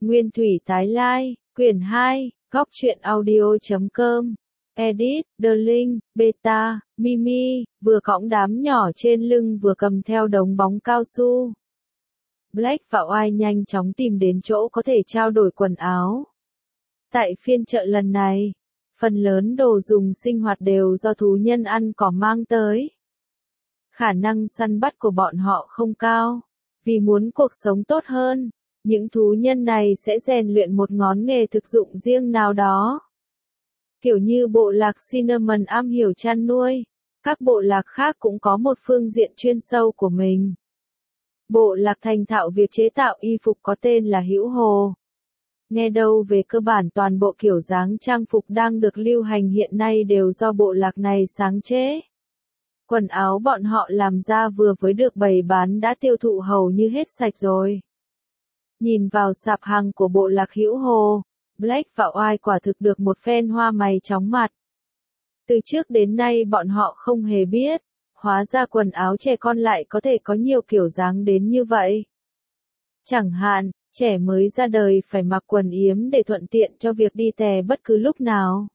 Nguyên thủy tái lai, quyển 2, góc truyện audio.com. Edit, Darling, Beta, Mimi, vừa cõng đám nhỏ trên lưng vừa cầm theo đống bóng cao su. Black và White nhanh chóng tìm đến chỗ có thể trao đổi quần áo. Tại phiên chợ lần này, phần lớn đồ dùng sinh hoạt đều do thú nhân ăn cỏ mang tới. Khả năng săn bắt của bọn họ không cao, vì muốn cuộc sống tốt hơn, những thú nhân này sẽ rèn luyện một ngón nghề thực dụng riêng nào đó. Kiểu như bộ lạc Cinnamon am hiểu chăn nuôi, các bộ lạc khác cũng có một phương diện chuyên sâu của mình. Bộ lạc thành thạo việc chế tạo y phục có tên là Hữu Hồ. Nghe đâu về cơ bản toàn bộ kiểu dáng trang phục đang được lưu hành hiện nay đều do bộ lạc này sáng chế. Quần áo bọn họ làm ra vừa mới được bày bán đã tiêu thụ hầu như hết sạch rồi. Nhìn vào sạp hàng của bộ lạc Hữu Hồ, Black và White quả thực được một phen hoa mày chóng mặt. Từ trước đến nay bọn họ không hề biết, hóa ra quần áo trẻ con lại có thể có nhiều kiểu dáng đến như vậy. Chẳng hạn, trẻ mới ra đời phải mặc quần yếm để thuận tiện cho việc đi tè bất cứ lúc nào.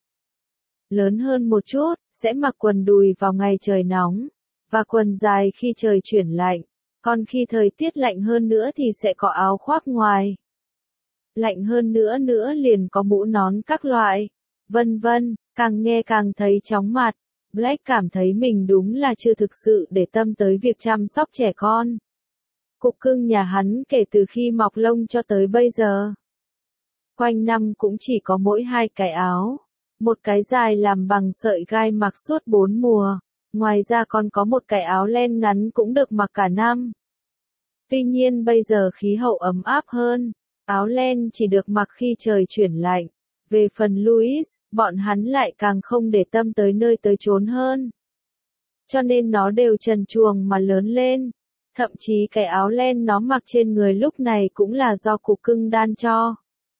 Lớn hơn một chút, sẽ mặc quần đùi vào ngày trời nóng, và quần dài khi trời chuyển lạnh, còn khi thời tiết lạnh hơn nữa thì sẽ có áo khoác ngoài. Lạnh hơn nữa liền có mũ nón các loại, vân vân, càng nghe càng thấy chóng mặt. Black cảm thấy mình đúng là chưa thực sự để tâm tới việc chăm sóc trẻ con. Cục cưng nhà hắn kể từ khi mọc lông cho tới bây giờ, quanh năm cũng chỉ có mỗi 2 cái áo. Một cái dài làm bằng sợi gai mặc suốt 4 mùa, ngoài ra còn có một cái áo len ngắn cũng được mặc cả năm. Tuy nhiên bây giờ khí hậu ấm áp hơn, áo len chỉ được mặc khi trời chuyển lạnh. Về phần Louis, bọn hắn lại càng không để tâm tới nơi tới chốn hơn. Cho nên nó đều trần truồng mà lớn lên. Thậm chí cái áo len nó mặc trên người lúc này cũng là do cục cưng đan cho.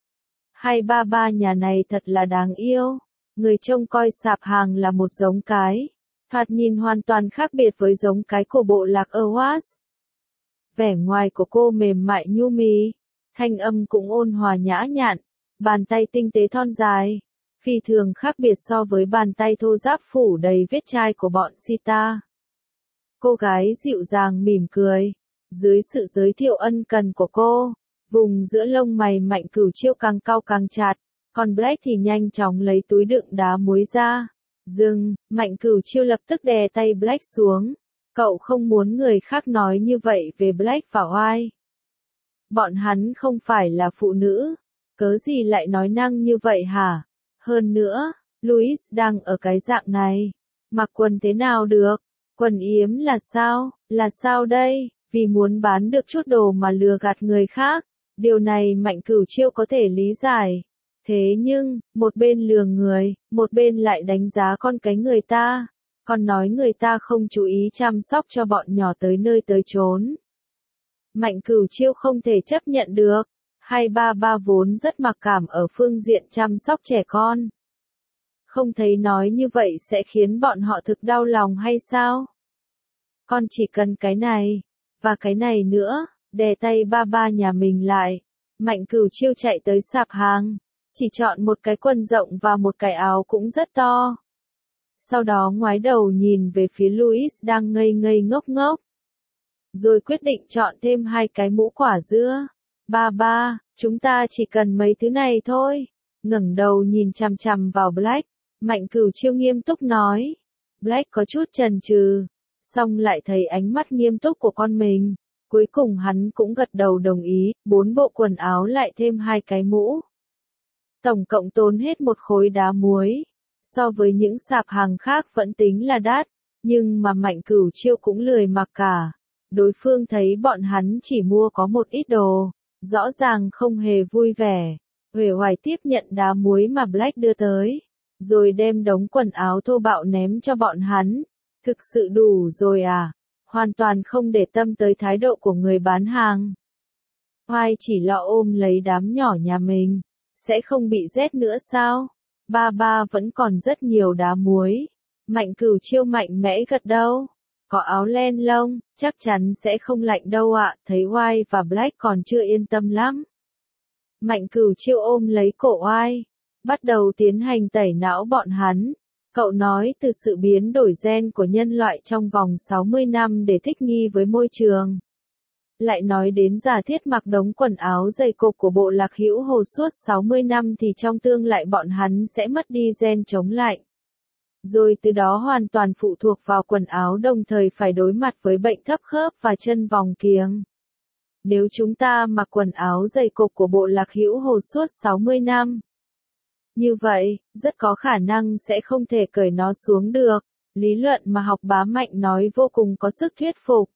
Hai ba ba nhà này thật là đáng yêu. Người trông coi sạp hàng là một giống cái, thoạt nhìn hoàn toàn khác biệt với giống cái của bộ lạc Awas. Vẻ ngoài của cô mềm mại nhu mì, thanh âm cũng ôn hòa nhã nhặn, bàn tay tinh tế thon dài, phi thường khác biệt so với bàn tay thô ráp phủ đầy vết chai của bọn Sita. Cô gái dịu dàng mỉm cười, dưới sự giới thiệu ân cần của cô, vùng giữa lông mày Mạnh Cửu Chiêu càng cau càng chặt. Còn Black thì nhanh chóng lấy túi đựng đá muối ra. Dừng, Mạnh Cửu Chiêu lập tức đè tay Black xuống. Cậu không muốn người khác nói như vậy về Black và White. Bọn hắn không phải là phụ nữ. Cớ gì lại nói năng như vậy hả? Hơn nữa, Louis đang ở cái dạng này. Mặc quần thế nào được? Quần yếm là sao? Là sao đây? Vì muốn bán được chút đồ mà lừa gạt người khác. Điều này Mạnh Cửu Chiêu có thể lý giải. Thế nhưng, một bên lừa người, một bên lại đánh giá con cái người ta, còn nói người ta không chú ý chăm sóc cho bọn nhỏ tới nơi tới chốn. Mạnh Cửu Chiêu không thể chấp nhận được, hai ba ba vốn rất mặc cảm ở phương diện chăm sóc trẻ con. Không thấy nói như vậy sẽ khiến bọn họ thực đau lòng hay sao? Con chỉ cần cái này, và cái này nữa, đè tay ba ba nhà mình lại. Mạnh Cửu Chiêu chạy tới sạp hàng. Chỉ chọn một cái quần rộng và một cái áo cũng rất to. Sau đó ngoái đầu nhìn về phía Louis đang ngây ngây ngốc ngốc. Rồi quyết định chọn thêm 2 cái mũ quả dưa. Ba ba, chúng ta chỉ cần mấy thứ này thôi. Ngẩng đầu nhìn chằm chằm vào Black, Mạnh Cửu Chiêu nghiêm túc nói. Black có chút chần chừ, xong lại thấy ánh mắt nghiêm túc của con mình. Cuối cùng hắn cũng gật đầu đồng ý, 4 bộ quần áo lại thêm 2 cái mũ. Tổng cộng tốn hết một khối đá muối. So với những sạp hàng khác vẫn tính là đắt, nhưng mà Mạnh Cửu Chiêu cũng lười mặc cả. Đối phương thấy bọn hắn chỉ mua có một ít đồ, rõ ràng không hề vui vẻ. Uể oải tiếp nhận đá muối mà Black đưa tới, rồi đem đống quần áo thô bạo ném cho bọn hắn. Thực sự đủ rồi à? Hoàn toàn không để tâm tới thái độ của người bán hàng. White chỉ lo ôm lấy đám nhỏ nhà mình. Sẽ không bị rét nữa sao? Ba ba vẫn còn rất nhiều đá muối. Mạnh Cửu Chiêu mạnh mẽ gật đầu. Có áo len lông, chắc chắn sẽ không lạnh đâu ạ. Thấy White và Black còn chưa yên tâm lắm. Mạnh Cửu Chiêu ôm lấy cổ oai, bắt đầu tiến hành tẩy não bọn hắn. Cậu nói từ sự biến đổi gen của nhân loại trong vòng 60 năm để thích nghi với môi trường. Lại nói đến giả thiết mặc đống quần áo dày cộp của bộ lạc hữu hồ suốt 60 năm thì trong tương lai bọn hắn sẽ mất đi gen chống lạnh. Rồi từ đó hoàn toàn phụ thuộc vào quần áo đồng thời phải đối mặt với bệnh thấp khớp và chân vòng kiếng. Nếu chúng ta mặc quần áo dày cộp của bộ lạc hữu hồ suốt 60 năm, như vậy, rất có khả năng sẽ không thể cởi nó xuống được. Lý luận mà học bá Mạnh nói vô cùng có sức thuyết phục.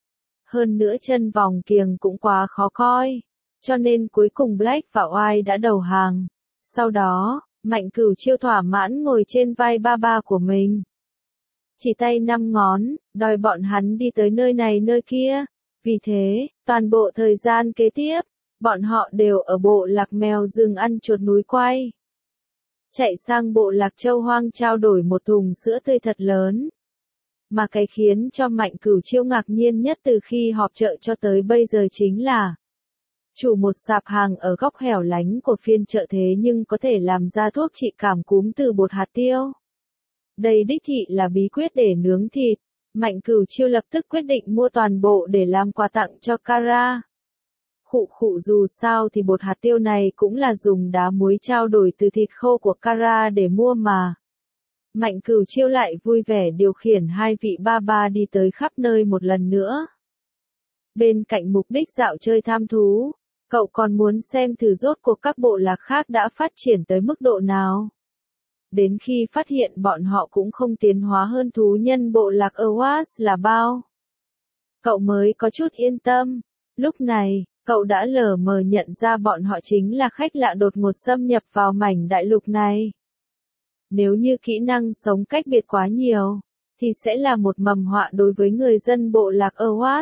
Hơn nữa chân vòng kiềng cũng quá khó coi. Cho nên cuối cùng Black và White đã đầu hàng. Sau đó, Mạnh Cửu Chiêu thỏa mãn ngồi trên vai ba ba của mình. Chỉ tay 5 ngón, đòi bọn hắn đi tới nơi này nơi kia. Vì thế, toàn bộ thời gian kế tiếp, bọn họ đều ở bộ lạc mèo rừng ăn chuột núi quay. Chạy sang bộ lạc châu hoang trao đổi một thùng sữa tươi thật lớn. Mà cái khiến cho Mạnh Cửu Chiêu ngạc nhiên nhất từ khi họp chợ cho tới bây giờ chính là chủ một sạp hàng ở góc hẻo lánh của phiên chợ thế nhưng có thể làm ra thuốc trị cảm cúm từ bột hạt tiêu. Đây đích thị là bí quyết để nướng thịt. Mạnh Cửu Chiêu lập tức quyết định mua toàn bộ để làm quà tặng cho Kara. Khụ dù sao thì bột hạt tiêu này cũng là dùng đá muối trao đổi từ thịt khô của Kara để mua mà. Mạnh Cửu Chiêu lại vui vẻ điều khiển hai vị ba ba đi tới khắp nơi một lần nữa. Bên cạnh mục đích dạo chơi tham thú, cậu còn muốn xem thử rốt cuộc các bộ lạc khác đã phát triển tới mức độ nào. Đến khi phát hiện bọn họ cũng không tiến hóa hơn thú nhân bộ lạc Awas là bao, cậu mới có chút yên tâm. Lúc này, cậu đã lờ mờ nhận ra bọn họ chính là khách lạ đột ngột xâm nhập vào mảnh đại lục này. Nếu như kỹ năng sống cách biệt quá nhiều, thì sẽ là một mầm họa đối với người dân bộ lạc Awas.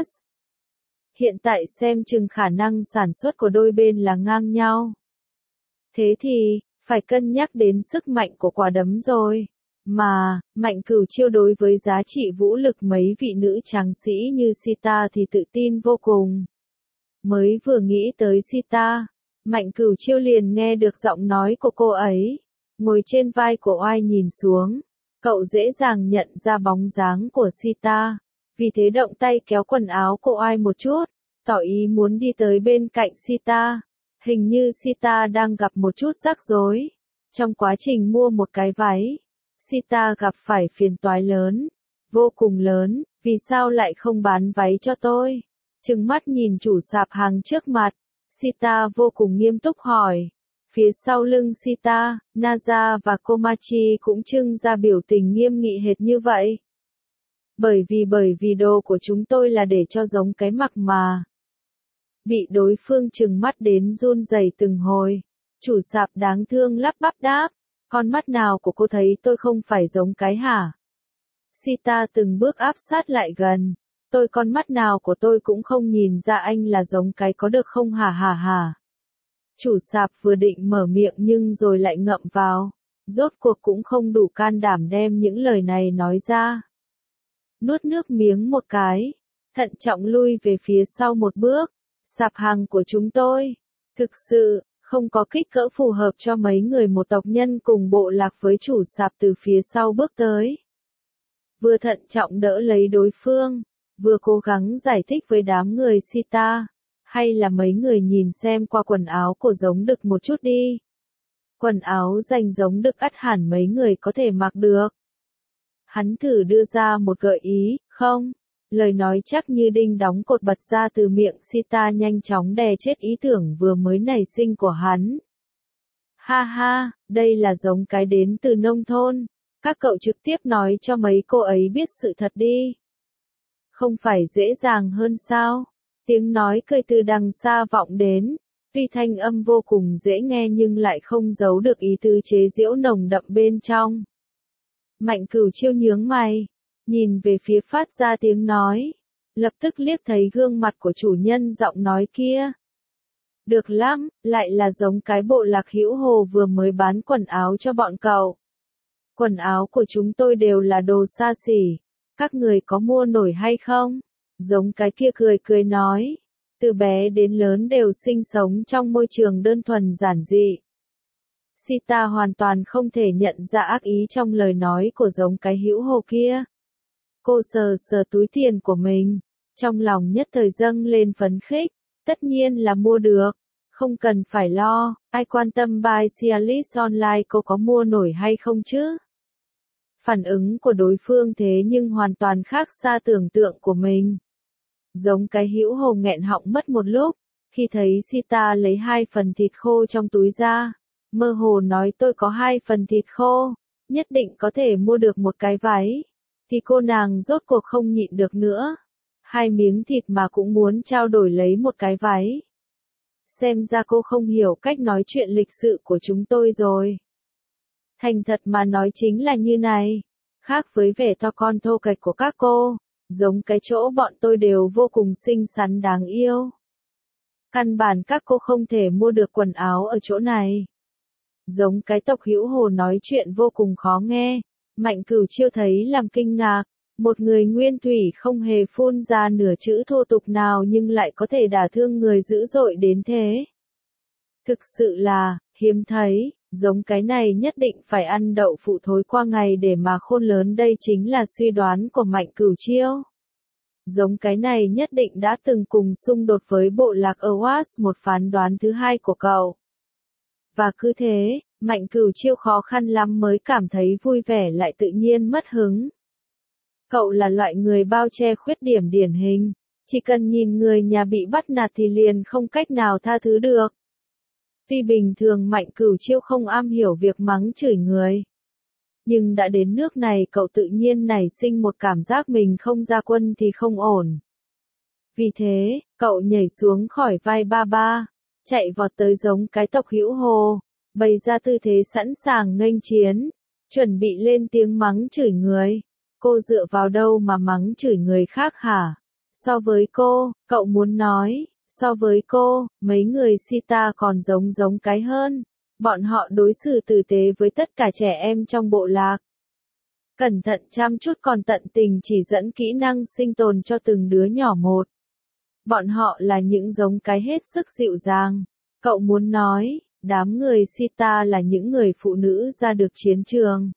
Hiện tại xem chừng khả năng sản xuất của đôi bên là ngang nhau. Thế thì, phải cân nhắc đến sức mạnh của quả đấm rồi. Mà, Mạnh Cửu Chiêu đối với giá trị vũ lực mấy vị nữ tráng sĩ như Sita thì tự tin vô cùng. Mới vừa nghĩ tới Sita, Mạnh Cửu Chiêu liền nghe được giọng nói của cô ấy. Ngồi trên vai của Oai nhìn xuống, cậu dễ dàng nhận ra bóng dáng của Sita. Vì thế động tay kéo quần áo của Oai một chút, tỏ ý muốn đi tới bên cạnh Sita. Hình như Sita đang gặp một chút rắc rối. Trong quá trình mua một cái váy, Sita gặp phải phiền toái lớn, vô cùng lớn. Vì sao lại không bán váy cho tôi? Trừng mắt nhìn chủ sạp hàng trước mặt, Sita vô cùng nghiêm túc hỏi. Phía sau lưng Sita, Naza và Komachi cũng trưng ra biểu tình nghiêm nghị hệt như vậy. Bởi vì đồ của chúng tôi là để cho giống cái mặc mà. Bị đối phương trừng mắt đến run rẩy từng hồi. Chủ sạp đáng thương lắp bắp đáp. Con mắt nào của cô thấy tôi không phải giống cái hả? Sita từng bước áp sát lại gần. Con mắt nào của tôi cũng không nhìn ra anh là giống cái có được không hả hả hả? Chủ sạp vừa định mở miệng nhưng rồi lại ngậm vào. Rốt cuộc cũng không đủ can đảm đem những lời này nói ra. Nuốt nước miếng một cái, thận trọng lui về phía sau một bước. Sạp hàng của chúng tôi, thực sự, không có kích cỡ phù hợp cho mấy người một tộc nhân cùng bộ lạc với chủ sạp từ phía sau bước tới. Vừa thận trọng đỡ lấy đối phương, vừa cố gắng giải thích với đám người Sita. Hay là mấy người nhìn xem qua quần áo của giống đực một chút đi. Quần áo dành giống đực ắt hẳn mấy người có thể mặc được. Hắn thử đưa ra một gợi ý, không? Lời nói chắc như đinh đóng cột bật ra từ miệng Sita nhanh chóng đè chết ý tưởng vừa mới nảy sinh của hắn. Ha ha, đây là giống cái đến từ nông thôn. Các cậu trực tiếp nói cho mấy cô ấy biết sự thật đi. Không phải dễ dàng hơn sao? Tiếng nói cười từ đằng xa vọng đến, tuy thanh âm vô cùng dễ nghe nhưng lại không giấu được ý tứ chế giễu nồng đậm bên trong. Mạnh Cửu Chiêu nhướng mày, nhìn về phía phát ra tiếng nói, lập tức liếc thấy gương mặt của chủ nhân giọng nói kia. Được lắm, lại là giống cái bộ lạc hữu hồ vừa mới bán quần áo cho bọn cậu. Quần áo của chúng tôi đều là đồ xa xỉ, các người có mua nổi hay không? Giống cái kia cười nói. Từ bé đến lớn đều sinh sống trong môi trường đơn thuần giản dị. Sita hoàn toàn không thể nhận ra ác ý trong lời nói của giống cái hữu hồ kia. Cô sờ sờ túi tiền của mình, trong lòng nhất thời dâng lên phấn khích, tất nhiên là mua được, không cần phải lo, ai quan tâm buy Cialis online cô có mua nổi hay không chứ? Phản ứng của đối phương thế nhưng hoàn toàn khác xa tưởng tượng của mình. Giống cái hữu hồ nghẹn họng mất một lúc, khi thấy Sita lấy 2 phần thịt khô trong túi ra, mơ hồ nói tôi có 2 phần thịt khô, nhất định có thể mua được một cái váy, thì cô nàng rốt cuộc không nhịn được nữa. 2 miếng thịt mà cũng muốn trao đổi lấy một cái váy. Xem ra cô không hiểu cách nói chuyện lịch sự của chúng tôi rồi. Thành thật mà nói chính là như này, khác với vẻ to con thô kệch của các cô, giống cái chỗ bọn tôi đều vô cùng xinh xắn đáng yêu. Căn bản các cô không thể mua được quần áo ở chỗ này. Giống cái tộc hữu hồ nói chuyện vô cùng khó nghe, Mạnh Cửu Chiêu thấy làm kinh ngạc, một người nguyên thủy không hề phun ra nửa chữ thô tục nào nhưng lại có thể đả thương người dữ dội đến thế. Thực sự là, hiếm thấy, giống cái này nhất định phải ăn đậu phụ thối qua ngày để mà khôn lớn, đây chính là suy đoán của Mạnh Cửu Chiêu. Giống cái này nhất định đã từng cùng xung đột với bộ lạc Awas, một phán đoán thứ hai của cậu. Và cứ thế, Mạnh Cửu Chiêu khó khăn lắm mới cảm thấy vui vẻ lại tự nhiên mất hứng. Cậu là loại người bao che khuyết điểm điển hình, chỉ cần nhìn người nhà bị bắt nạt thì liền không cách nào tha thứ được. Tuy bình thường Mạnh Cửu Chiêu không am hiểu việc mắng chửi người, nhưng đã đến nước này cậu tự nhiên nảy sinh một cảm giác mình không ra quân thì không ổn. Vì thế, cậu nhảy xuống khỏi vai ba ba, chạy vọt tới giống cái tộc hữu hồ, bày ra tư thế sẵn sàng nghênh chiến, chuẩn bị lên tiếng mắng chửi người. Cô dựa vào đâu mà mắng chửi người khác hả? So với cô, cậu muốn nói, so với cô, mấy người Sita còn giống cái hơn. Bọn họ đối xử tử tế với tất cả trẻ em trong bộ lạc. Cẩn thận chăm chút còn tận tình chỉ dẫn kỹ năng sinh tồn cho từng đứa nhỏ một. Bọn họ là những giống cái hết sức dịu dàng. Cậu muốn nói, đám người Sita là những người phụ nữ ra được chiến trường.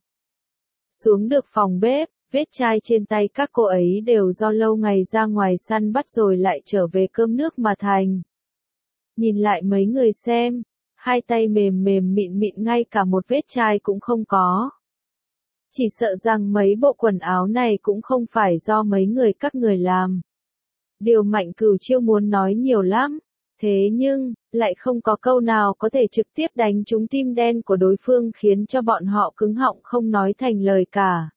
Xuống được phòng bếp, vết chai trên tay các cô ấy đều do lâu ngày ra ngoài săn bắt rồi lại trở về cơm nước mà thành. Nhìn lại mấy người xem, hai tay mềm mềm mịn mịn ngay cả một vết chai cũng không có. Chỉ sợ rằng mấy bộ quần áo này cũng không phải do mấy người các người làm. Điều Mạnh Cửu Chiêu muốn nói nhiều lắm, thế nhưng, lại không có câu nào có thể trực tiếp đánh trúng tim đen của đối phương khiến cho bọn họ cứng họng không nói thành lời cả.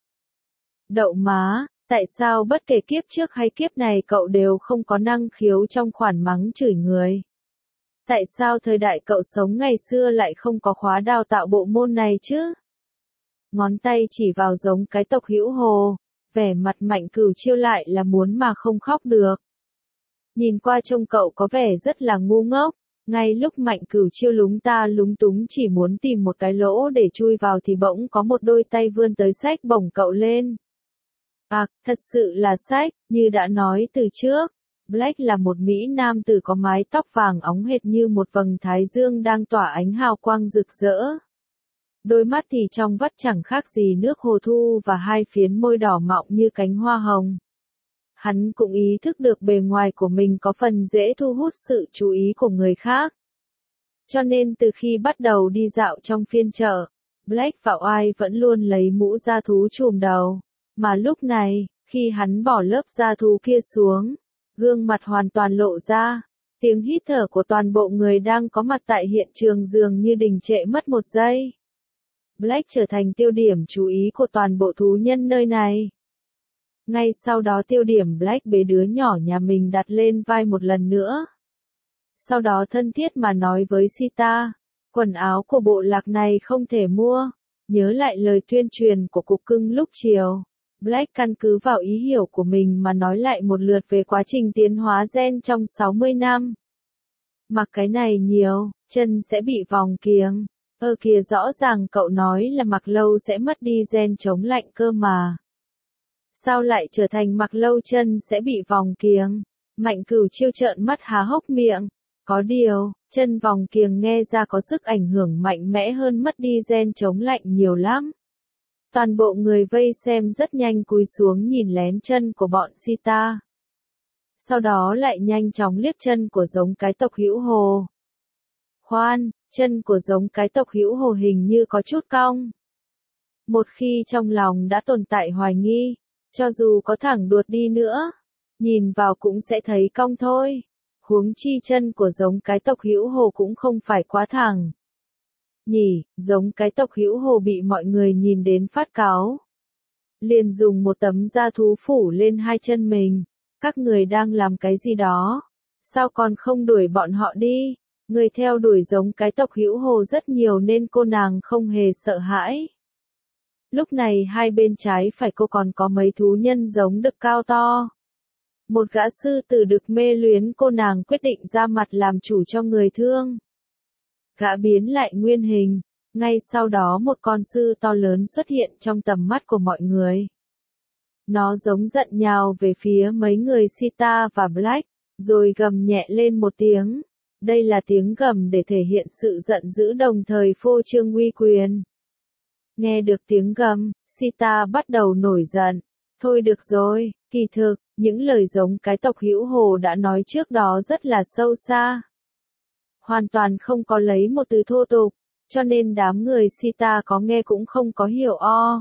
Đậu má, tại sao bất kể kiếp trước hay kiếp này cậu đều không có năng khiếu trong khoản mắng chửi người? Tại sao thời đại cậu sống ngày xưa lại không có khóa đào tạo bộ môn này chứ? Ngón tay chỉ vào giống cái tộc hữu hồ, vẻ mặt Mạnh Cửu Chiêu lại là muốn mà không khóc được. Nhìn qua trông cậu có vẻ rất là ngu ngốc, ngay lúc Mạnh Cửu Chiêu lúng ta lúng túng chỉ muốn tìm một cái lỗ để chui vào thì bỗng có một đôi tay vươn tới xách bổng cậu lên. À, thật sự là xách, như đã nói từ trước. Black là một Mỹ nam tử có mái tóc vàng óng hệt như một vầng thái dương đang tỏa ánh hào quang rực rỡ. Đôi mắt thì trong vắt chẳng khác gì nước hồ thu và hai phiến môi đỏ mọng như cánh hoa hồng. Hắn cũng ý thức được bề ngoài của mình có phần dễ thu hút sự chú ý của người khác. Cho nên từ khi bắt đầu đi dạo trong phiên chợ, Black và White vẫn luôn lấy mũ da thú trùm đầu. Mà lúc này, khi hắn bỏ lớp da thú kia xuống, gương mặt hoàn toàn lộ ra, tiếng hít thở của toàn bộ người đang có mặt tại hiện trường dường như đình trệ mất một giây. Black trở thành tiêu điểm chú ý của toàn bộ thú nhân nơi này. Ngay sau đó tiêu điểm Black bế đứa nhỏ nhà mình đặt lên vai một lần nữa. Sau đó thân thiết mà nói với Sita, quần áo của bộ lạc này không thể mua, nhớ lại lời tuyên truyền của cục cưng lúc chiều. Black căn cứ vào ý hiểu của mình mà nói lại một lượt về quá trình tiến hóa gen trong 60 năm. Mặc cái này nhiều, chân sẽ bị vòng kiếng. Kìa rõ ràng cậu nói là mặc lâu sẽ mất đi gen chống lạnh cơ mà. Sao lại trở thành mặc lâu chân sẽ bị vòng kiếng? Mạnh Cửu Chiêu trợn mắt há hốc miệng. Có điều, chân vòng kiềng nghe ra có sức ảnh hưởng mạnh mẽ hơn mất đi gen chống lạnh nhiều lắm. Toàn bộ người vây xem rất nhanh cúi xuống nhìn lén chân của bọn Sita. Sau đó lại nhanh chóng liếc chân của giống cái tộc Hữu Hồ. Khoan, chân của giống cái tộc Hữu Hồ hình như có chút cong. Một khi trong lòng đã tồn tại hoài nghi, cho dù có thẳng đuột đi nữa, nhìn vào cũng sẽ thấy cong thôi. Huống chi chân của giống cái tộc Hữu Hồ cũng không phải quá thẳng. Nhỉ, giống cái tộc Hữu Hồ bị mọi người nhìn đến phát cáu. Liền dùng một tấm da thú phủ lên hai chân mình. Các người đang làm cái gì đó? Sao còn không đuổi bọn họ đi? Người theo đuổi giống cái tộc Hữu Hồ rất nhiều nên cô nàng không hề sợ hãi. Lúc này hai bên trái phải cô còn có mấy thú nhân giống đực cao to. Một gã sư tử đực mê luyến cô nàng quyết định ra mặt làm chủ cho người thương. Gã biến lại nguyên hình, ngay sau đó một con sư to lớn xuất hiện trong tầm mắt của mọi người. Nó giống giận nhào về phía mấy người Sita và Black, rồi gầm nhẹ lên một tiếng. Đây là tiếng gầm để thể hiện sự giận dữ đồng thời phô trương uy quyền. Nghe được tiếng gầm, Sita bắt đầu nổi giận. Thôi được rồi, kỳ thực, những lời giống cái tộc Hữu Hồ đã nói trước đó rất là sâu xa. Hoàn toàn không có lấy một từ thô tục, cho nên đám người Sita có nghe cũng không có hiểu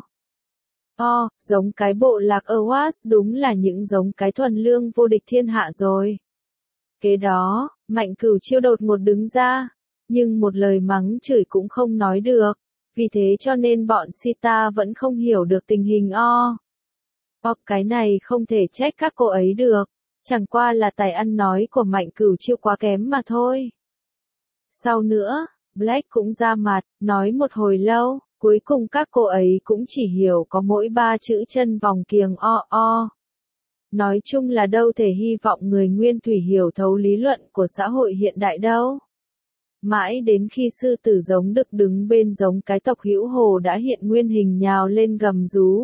giống cái bộ lạc Awas đúng là những giống cái thuần lương vô địch thiên hạ rồi. Kế đó, Mạnh Cửu Chiêu đột ngột đứng ra, nhưng một lời mắng chửi cũng không nói được, vì thế cho nên bọn Sita vẫn không hiểu được tình hình cái này không thể trách các cô ấy được, chẳng qua là tài ăn nói của Mạnh Cửu Chiêu quá kém mà thôi. Sau nữa, Black cũng ra mặt, nói một hồi lâu, cuối cùng các cô ấy cũng chỉ hiểu có mỗi 3 chữ chân vòng kiềng Nói chung là đâu thể hy vọng người nguyên thủy hiểu thấu lý luận của xã hội hiện đại đâu. Mãi đến khi sư tử giống đực đứng bên giống cái tộc Hữu Hồ đã hiện nguyên hình nhào lên gầm rú.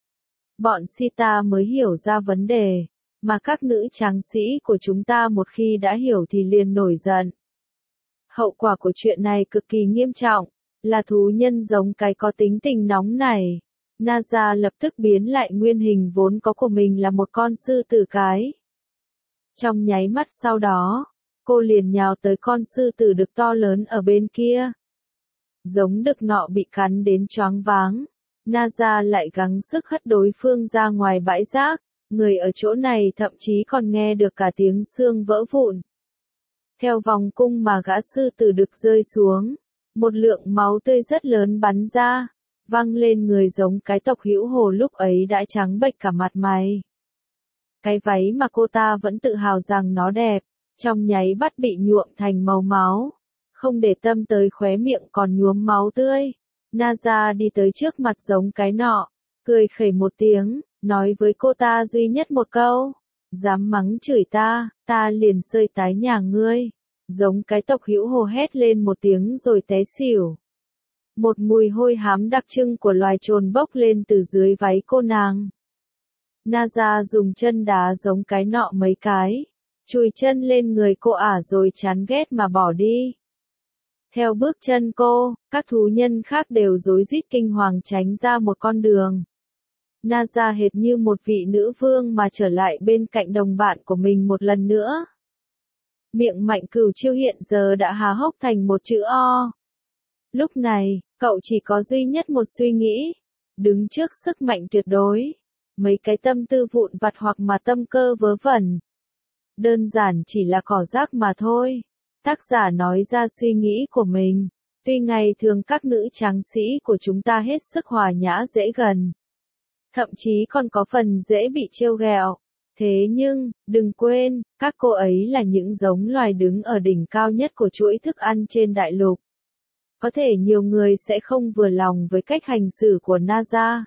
Bọn Sita mới hiểu ra vấn đề, mà các nữ tráng sĩ của chúng ta một khi đã hiểu thì liền nổi giận. Hậu quả của chuyện này cực kỳ nghiêm trọng, là thú nhân giống cái có tính tình nóng này. Naza lập tức biến lại nguyên hình vốn có của mình là một con sư tử cái. Trong nháy mắt sau đó, cô liền nhào tới con sư tử đực to lớn ở bên kia. Giống đực nọ bị cắn đến choáng váng. Naza lại gắng sức hất đối phương ra ngoài bãi rác, người ở chỗ này thậm chí còn nghe được cả tiếng xương vỡ vụn. Theo vòng cung mà gã sư tử đực rơi xuống, một lượng máu tươi rất lớn bắn ra, văng lên người giống cái tộc Hữu Hồ lúc ấy đã trắng bệch cả mặt mày. Cái váy mà cô ta vẫn tự hào rằng nó đẹp, trong nháy mắt bị nhuộm thành màu máu, không để tâm tới khóe miệng còn nhuốm máu tươi. Naza đi tới trước mặt giống cái nọ, cười khẩy một tiếng, nói với cô ta duy nhất một câu. Dám mắng chửi ta liền sơi tái nhà ngươi. Giống cái tộc Hữu Hồ hét lên một tiếng rồi té xỉu. Một mùi hôi hám đặc trưng của loài trồn bốc lên từ dưới váy cô nàng. Naza dùng chân đá giống cái nọ mấy cái, chùi chân lên người cô rồi chán ghét mà bỏ đi. Theo bước chân cô, các thú nhân khác đều rối rít kinh hoàng tránh ra một con đường. Naza hệt như một vị nữ vương mà trở lại bên cạnh đồng bạn của mình một lần nữa. Miệng Mạnh Cửu Chiêu hiện giờ đã há hốc thành một chữ O. Lúc này, cậu chỉ có duy nhất một suy nghĩ. Đứng trước sức mạnh tuyệt đối. Mấy cái tâm tư vụn vặt hoặc mà tâm cơ vớ vẩn. Đơn giản chỉ là cỏ rác mà thôi. Tác giả nói ra suy nghĩ của mình. Tuy ngày thường các nữ tráng sĩ của chúng ta hết sức hòa nhã dễ gần. Thậm chí còn có phần dễ bị trêu ghẹo. Thế nhưng, đừng quên, các cô ấy là những giống loài đứng ở đỉnh cao nhất của chuỗi thức ăn trên đại lục. Có thể nhiều người sẽ không vừa lòng với cách hành xử của Naza.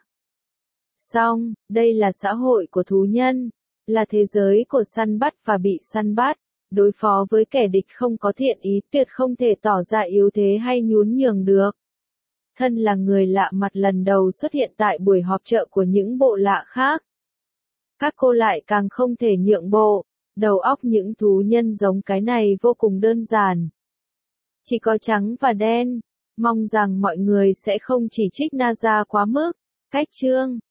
Song, đây là xã hội của thú nhân, là thế giới của săn bắt và bị săn bắt. Đối phó với kẻ địch không có thiện ý tuyệt không thể tỏ ra yếu thế hay nhún nhường được. Thân là người lạ mặt lần đầu xuất hiện tại buổi họp chợ của những bộ lạ khác. Các cô lại càng không thể nhượng bộ, Đầu óc những thú nhân giống cái này vô cùng đơn giản. Chỉ có trắng và đen. Mong rằng mọi người sẽ không chỉ trích NASA quá mức. Cách chương